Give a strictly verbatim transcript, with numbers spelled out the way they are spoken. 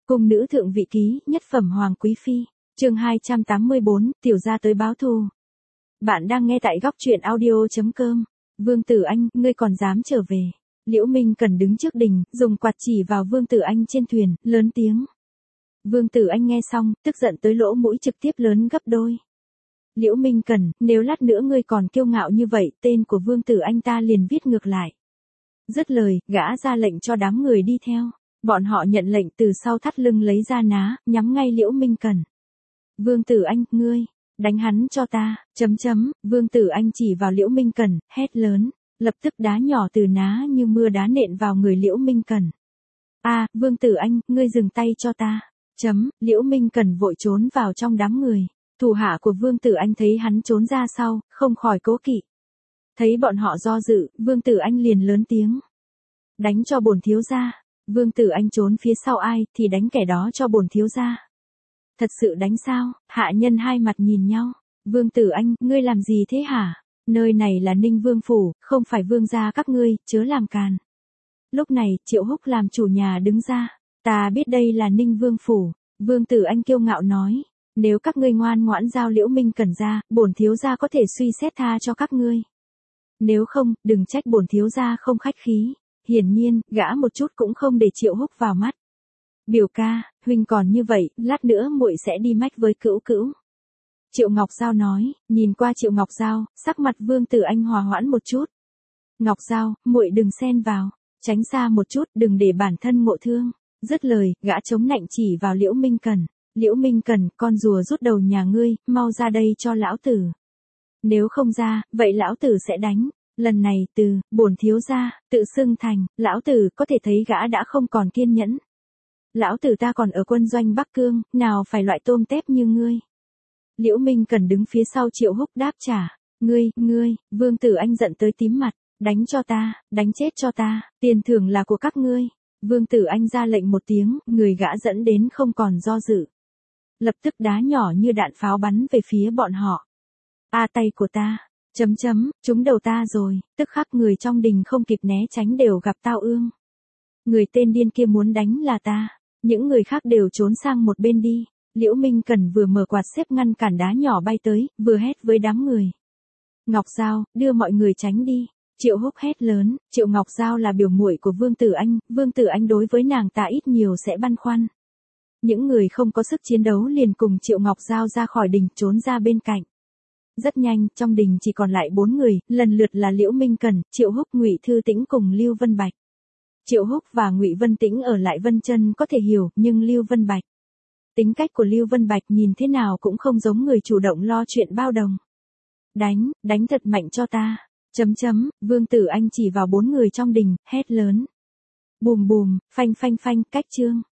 Cung nữ thượng vị ký, nhất phẩm hoàng quý phi, chương hai trăm tám mươi bốn, tiểu gia tới báo thù. Bạn đang nghe tại góc truyện audio chấm com. Vương Tử Anh, ngươi còn dám trở về. Liễu Minh Cần đứng trước đình, dùng quạt chỉ vào Vương Tử Anh trên thuyền, lớn tiếng. Vương Tử Anh nghe xong, tức giận tới lỗ mũi trực tiếp lớn gấp đôi. Liễu Minh Cần, nếu lát nữa ngươi còn kiêu ngạo như vậy, tên của Vương Tử Anh ta liền viết ngược lại. Dứt lời, gã ra lệnh cho đám người đi theo. Bọn họ nhận lệnh từ sau thắt lưng lấy ra ná, nhắm ngay Liễu Minh Cần. Vương Tử Anh, ngươi, đánh hắn cho ta, chấm chấm, Vương Tử Anh chỉ vào Liễu Minh Cần, hét lớn, lập tức đá nhỏ từ ná như mưa đá nện vào người Liễu Minh Cần. A, Vương Tử Anh, ngươi dừng tay cho ta, chấm, Liễu Minh Cần vội trốn vào trong đám người. Thủ hạ của Vương Tử Anh thấy hắn trốn ra sau, không khỏi cố kỵ. Thấy bọn họ do dự, Vương Tử Anh liền lớn tiếng. Đánh cho bổn thiếu gia. Vương Tử Anh trốn phía sau ai thì đánh kẻ đó cho bổn thiếu gia. Thật sự đánh sao? Hạ nhân hai mặt nhìn nhau. Vương Tử Anh, ngươi làm gì thế hả? Nơi này là Ninh Vương phủ, không phải vương gia các ngươi, chớ làm càn. Lúc này, Triệu Húc làm chủ nhà đứng ra. Ta biết đây là Ninh Vương phủ. Vương Tử Anh kiêu ngạo nói. Nếu các ngươi ngoan ngoãn giao Liễu Minh Cần ra, bổn thiếu gia có thể suy xét tha cho các ngươi. Nếu không, đừng trách bổn thiếu gia không khách khí. Hiển nhiên, gã một chút cũng không để Triệu Húc vào mắt. Biểu ca, huynh còn như vậy, lát nữa muội sẽ đi mách với cữu cữu. Triệu Ngọc Giao nói, nhìn qua Triệu Ngọc Giao, sắc mặt Vương Tử Anh hòa hoãn một chút. Ngọc Giao, muội đừng xen vào, tránh xa một chút, đừng để bản thân ngộ thương. Dứt lời, gã chống nạnh chỉ vào Liễu Minh Cần. Liễu Minh Cần, con rùa rút đầu nhà ngươi, mau ra đây cho lão tử. Nếu không ra, vậy lão tử sẽ đánh. Lần này, từ, bổn thiếu gia, tự xưng thành, lão tử có thể thấy gã đã không còn kiên nhẫn. Lão tử ta còn ở quân doanh Bắc Cương, nào phải loại tôm tép như ngươi. Liễu Minh Cần đứng phía sau Triệu Húc đáp trả. Ngươi, ngươi, Vương Tử Anh giận tới tím mặt, đánh cho ta, đánh chết cho ta, tiền thưởng là của các ngươi. Vương Tử Anh ra lệnh một tiếng, người gã dẫn đến không còn do dự. Lập tức đá nhỏ như đạn pháo bắn về phía bọn họ. A tay của ta. Chấm chấm, trúng đầu ta rồi, tức khắc người trong đình không kịp né tránh đều gặp tao ương. Người tên điên kia muốn đánh là ta, những người khác đều trốn sang một bên đi. Liễu Minh Cần vừa mở quạt xếp ngăn cản đá nhỏ bay tới, vừa hét với đám người. Ngọc Giao, đưa mọi người tránh đi. Triệu Húc hét lớn, Triệu Ngọc Giao là biểu muội của Vương Tử Anh, Vương Tử Anh đối với nàng ta ít nhiều sẽ băn khoăn. Những người không có sức chiến đấu liền cùng Triệu Ngọc Giao ra khỏi đình trốn ra bên cạnh. Rất nhanh, trong đình chỉ còn lại bốn người, lần lượt là Liễu Minh Cần, Triệu Húc, Ngụy Thư Tĩnh cùng Lưu Vân Bạch. Triệu Húc và Ngụy Vân Tĩnh ở lại Vân Chân có thể hiểu, nhưng Lưu Vân Bạch. Tính cách của Lưu Vân Bạch nhìn thế nào cũng không giống người chủ động lo chuyện bao đồng. Đánh, đánh thật mạnh cho ta. Chấm chấm, Vương Tử Anh chỉ vào bốn người trong đình, hét lớn. Bùm bùm, phanh phanh phanh, cách chương.